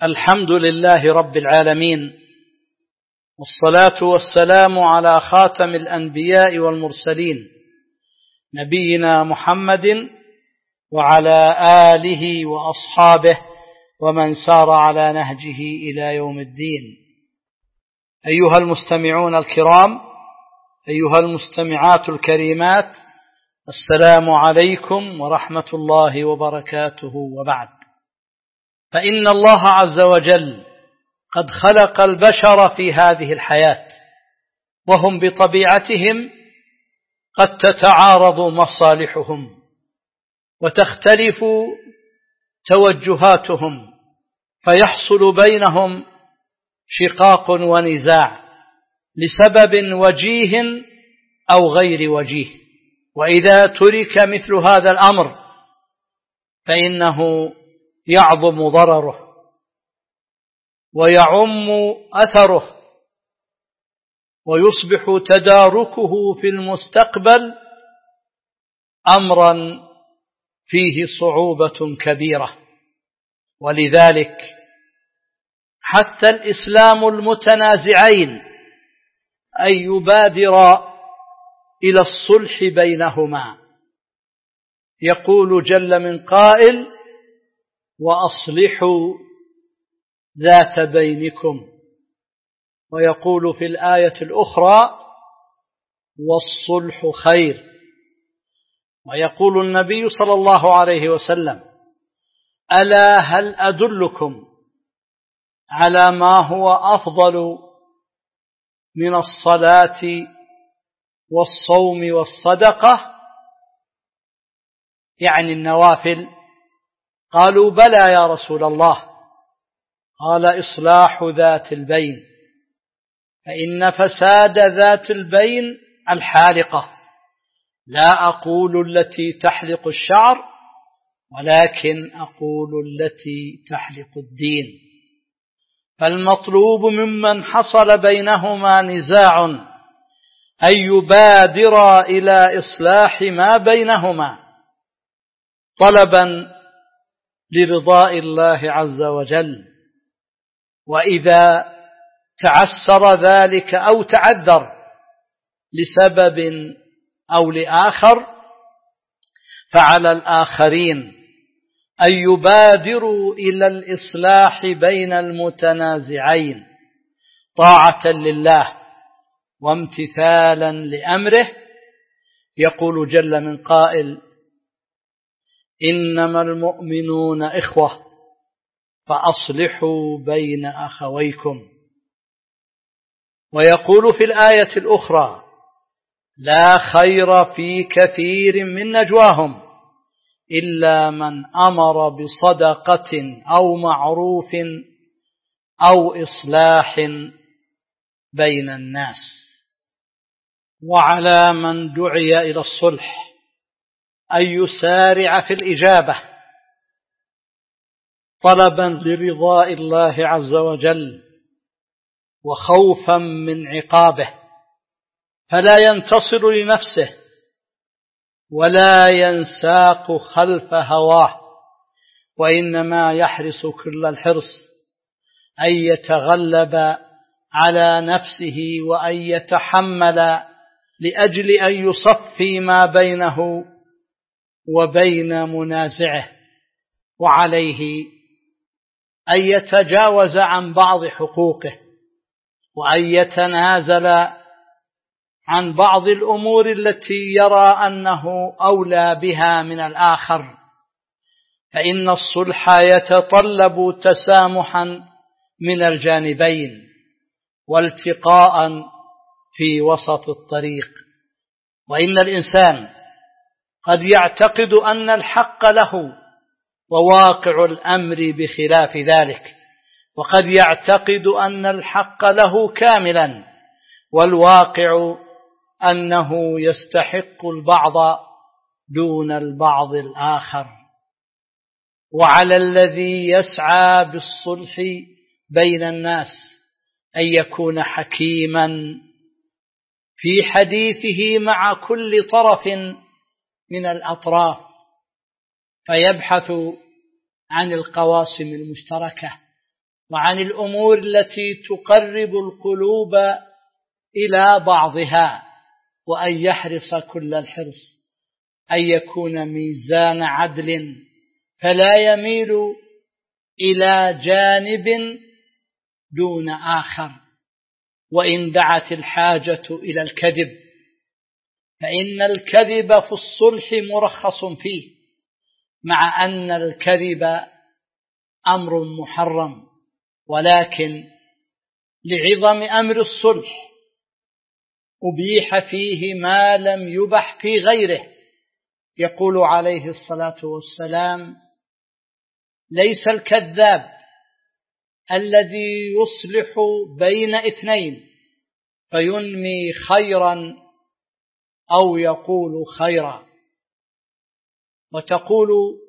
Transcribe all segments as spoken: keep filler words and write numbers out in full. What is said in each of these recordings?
الحمد لله رب العالمين، والصلاة والسلام على خاتم الأنبياء والمرسلين نبينا محمد وعلى آله وأصحابه ومن سار على نهجه إلى يوم الدين. أيها المستمعون الكرام، أيها المستمعات الكريمات، السلام عليكم ورحمة الله وبركاته. وبعد، فإن الله عز وجل قد خلق البشر في هذه الحياة، وهم بطبيعتهم قد تتعارض مصالحهم وتختلف توجهاتهم، فيحصل بينهم شقاق ونزاع لسبب وجيه أو غير وجيه. وإذا ترك مثل هذا الأمر فإنه يعظم ضرره ويعم أثره، ويصبح تداركه في المستقبل أمرا فيه صعوبة كبيرة. ولذلك حتى الإسلام المتنازعين أن يبادر إلى الصلح بينهما. يقول جل من قائل: وأصلحوا ذات بينكم. ويقول في الآية الأخرى: والصلح خير. ويقول النبي صلى الله عليه وسلم: ألا هل أدلكم على ما هو أفضل من الصلاة والصوم والصدقة، يعني النوافل؟ قالوا: بلى يا رسول الله. قال: إصلاح ذات البين، فإن فساد ذات البين الحالقة، لا أقول التي تحلق الشعر، ولكن أقول التي تحلق الدين. فالمطلوب ممن حصل بينهما نزاع أن يبادر إلى إصلاح ما بينهما طلبا لرضاء الله عز وجل. وإذا تعسر ذلك أو تعذر لسبب أو لآخر، فعلى الآخرين أن يبادروا إلى الإصلاح بين المتنازعين طاعة لله وامتثالا لأمره. يقول جل من قائل: إنما المؤمنون إخوة فأصلحوا بين أخويكم. ويقول في الآية الأخرى: لا خير في كثير من نجواهم إلا من أمر بصدقة أو معروف أو إصلاح بين الناس. وعلى من دعي إلى الصلح أن يسارع في الإجابة طلبا لرضاء الله عز وجل وخوفا من عقابه، فلا ينتصر لنفسه ولا ينساق خلف هواه، وإنما يحرص كل الحرص أن يتغلب على نفسه وأن يتحمل لأجل أن يصفي ما بينه وبين منازعه، وعليه أن يتجاوز عن بعض حقوقه وأن يتنازل عن بعض الأمور التي يرى أنه أولى بها من الآخر، فإن الصلح يتطلب تسامحا من الجانبين والتقاء في وسط الطريق. وإن الإنسان قد يعتقد أن الحق له وواقع الأمر بخلاف ذلك، وقد يعتقد أن الحق له كاملا والواقع أنه يستحق البعض دون البعض الآخر. وعلى الذي يسعى بالصلح بين الناس أن يكون حكيما في حديثه مع كل طرف من الأطراف، فيبحث عن القواسم المشتركة وعن الأمور التي تقرب القلوب إلى بعضها، وأن يحرص كل الحرص أن يكون ميزان عدل فلا يميل إلى جانب دون آخر، وإن دعت الحاجة إلى الكذب، فإن الكذب في الصلح مرخص فيه، مع أن الكذب أمر محرم، ولكن لعظم أمر الصلح أبيح فيه ما لم يبح في غيره. يقول عليه الصلاة والسلام: ليس الكذاب الذي يصلح بين اثنين فينمي خيرا أو يقول خيرا. وتقول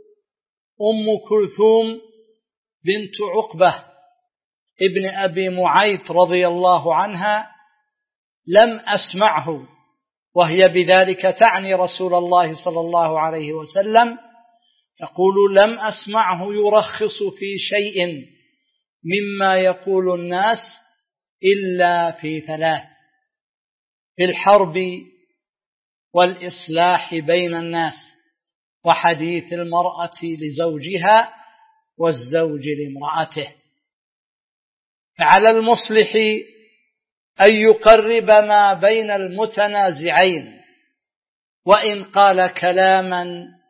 أم كلثوم بنت عقبة ابن أبي معيط رضي الله عنها: لم أسمعه، وهي بذلك تعني رسول الله صلى الله عليه وسلم، تقول: لم أسمعه يرخص في شيء مما يقول الناس إلا في ثلاث: في الحرب، والإصلاح بين الناس، وحديث المرأة لزوجها والزوج لامرأته. فعلى المصلح أن يقرب ما بين المتنازعين، وإن قال كلاما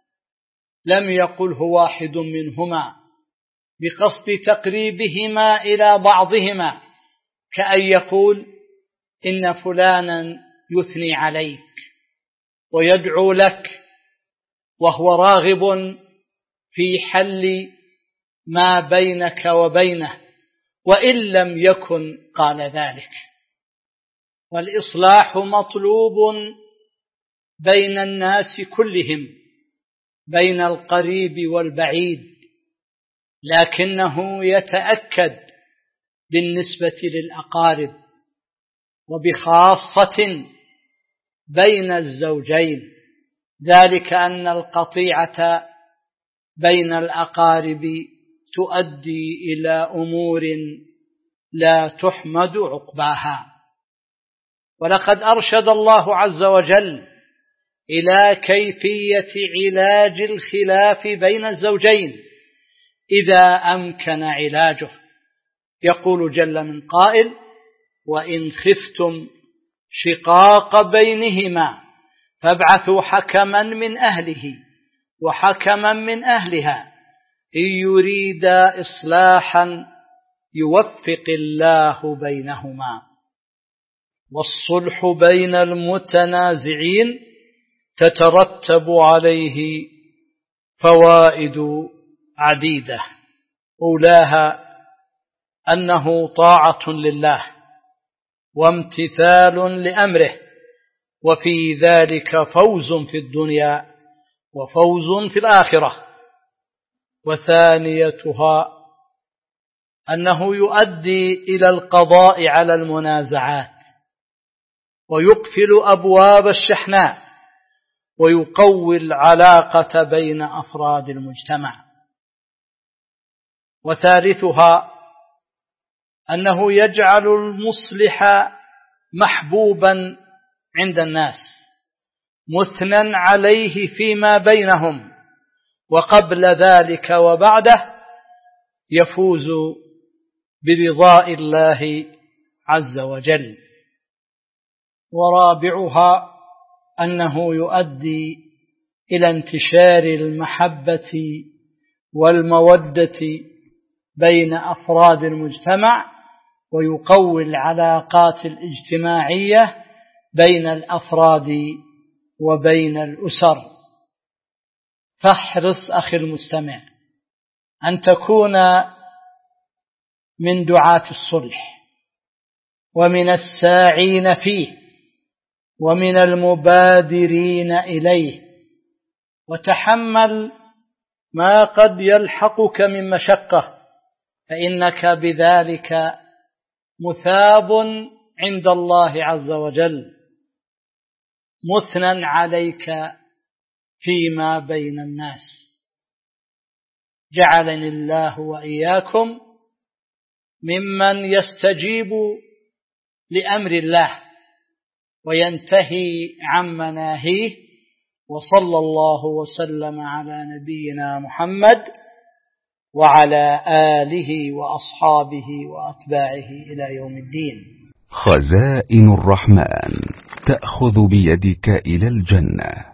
لم يقله واحد منهما بقصد تقريبهما إلى بعضهما، كأن يقول: إن فلانا يثني عليك ويدعو لك وهو راغب في حل ما بينك وبينه، وإن لم يكن قال ذلك. والإصلاح مطلوب بين الناس كلهم، بين القريب والبعيد، لكنه يتأكد بالنسبة للأقارب، وبخاصة بين الزوجين، ذلك أن القطيعة بين الأقارب تؤدي إلى أمور لا تحمد عقباها. ولقد أرشد الله عز وجل إلى كيفية علاج الخلاف بين الزوجين إذا أمكن علاجه. يقول جل من قائل: وإن خفتم شقاق بينهما فابعثوا حكما من أهله وحكما من أهلها إن يريدا إصلاحا يوفق الله بينهما. والصلح بين المتنازعين تترتب عليه فوائد عديدة، أولاها أنه طاعة لله وامتثال لأمره، وفي ذلك فوز في الدنيا وفوز في الآخرة. وثانيتها أنه يؤدي إلى القضاء على المنازعات ويقفل أبواب الشحناء ويقوي العلاقة بين أفراد المجتمع. وثالثها أنه يجعل المصلح محبوبا عند الناس مثنى عليه فيما بينهم، وقبل ذلك وبعده يفوز برضاء الله عز وجل. ورابعها أنه يؤدي إلى انتشار المحبة والمودة بين أفراد المجتمع، ويقوي العلاقات الاجتماعية بين الأفراد وبين الأسر. فاحرص أخي المستمع أن تكون من دعاة الصلح ومن الساعين فيه ومن المبادرين إليه، وتحمل ما قد يلحقك من مشقة، فإنك بذلك مثاب عند الله عز وجل مثنى عليك فيما بين الناس. جعلني الله وإياكم ممن يستجيب لأمر الله وينتهي عن مناهيه. وصلى الله وسلم على نبينا محمد وعلى آله وأصحابه وأتباعه إلى يوم الدين. خزائن الرحمن تأخذ بيدك إلى الجنة.